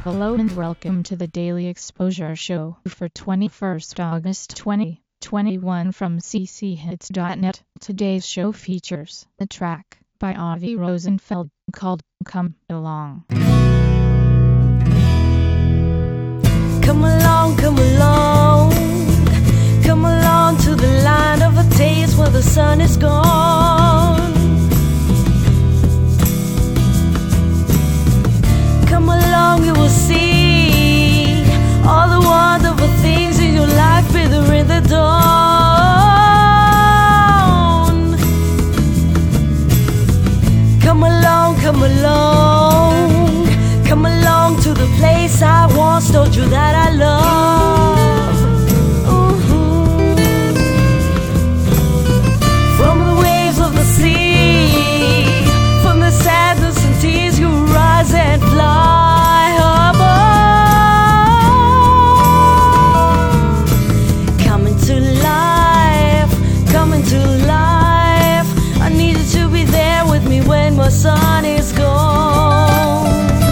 Hello and welcome to the Daily Exposure Show for 21st August 2021 from cchits.net. Today's show features a track by Avi Rosenfeld called Come Along. Come along, come along, come along to the land of a taste where the sun is gone. Come along, you will see all the wonderful things in your life wither in the dawn. Come along, come along, come along to the place I once told you that I love. From the waves of the sea, from the sadness and tears, you rise and fly above. Coming to life, coming to life. I need you to be there with me when my sun is gone.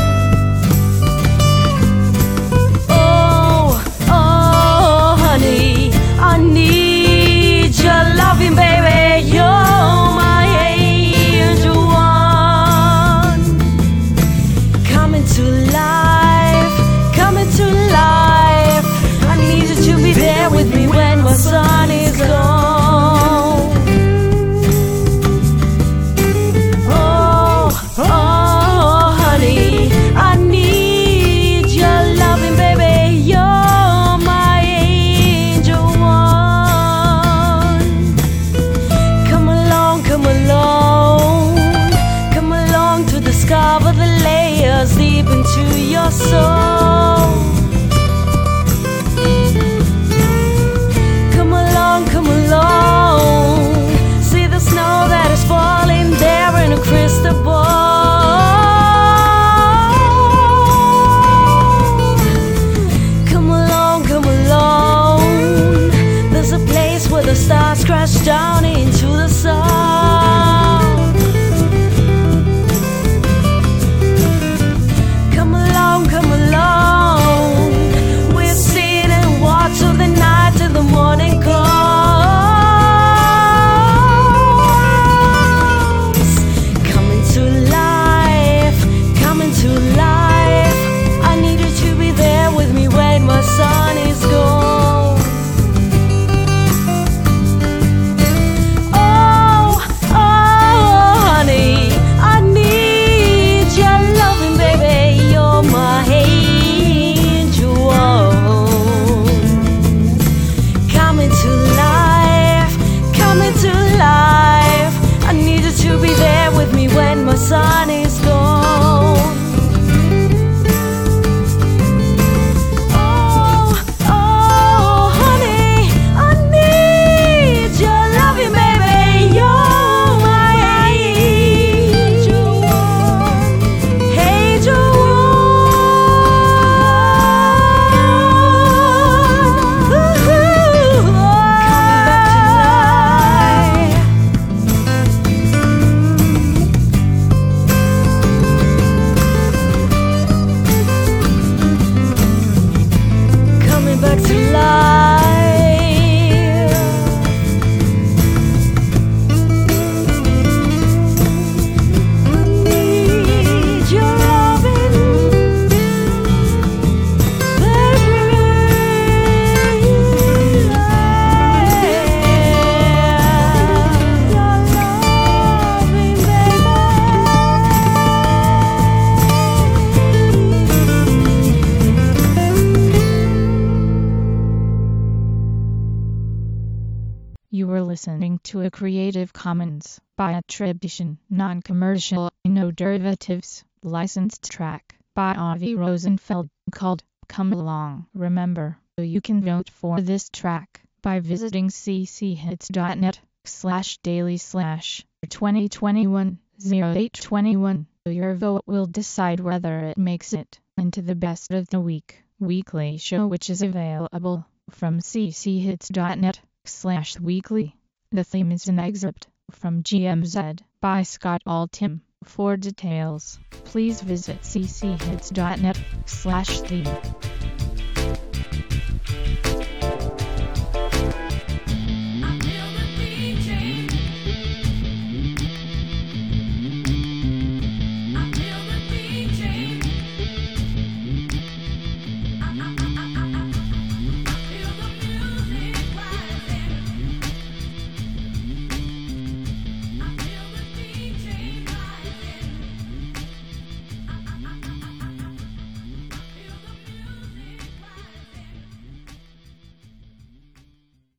Oh, honey, I need your loving, baby. You're my angel one. Coming to life, coming to life. I need you to be there with me when my sun is gone. Oh, honey, I need your loving, baby. You're my angel one. Come along, come along, come along to discover the layers deep into your soul. Come along, see the snow that is falling there in a crystal ball. Come along, there's a place where the stars crash down into the sun. Come along, we'll sit and watch till the night till the morning comes. Coming to life, coming to life. I need you to be there with me when my sun is gone. Oh, honey, I need your loving, baby. You're my angel one. Coming to life, coming to life. I need you to be there with me when my sun is gone. Oh, honey, I need your loving, baby. You're my angel one. Angel one. Coming back to life. Coming back to life. Need your loving, You were listening to a Creative Commons by attribution, non-commercial, no derivatives, licensed track by Avi Rosenfeld called Come Along. Remember, you can vote for this track by visiting cchits.net/daily/2021-0821. Your vote will decide whether it makes it into the best of the week weekly show, which is available from cchits.net/weekly. The theme is an excerpt from GMZ by Scott Altham. For details, please visit cchits.net/theme.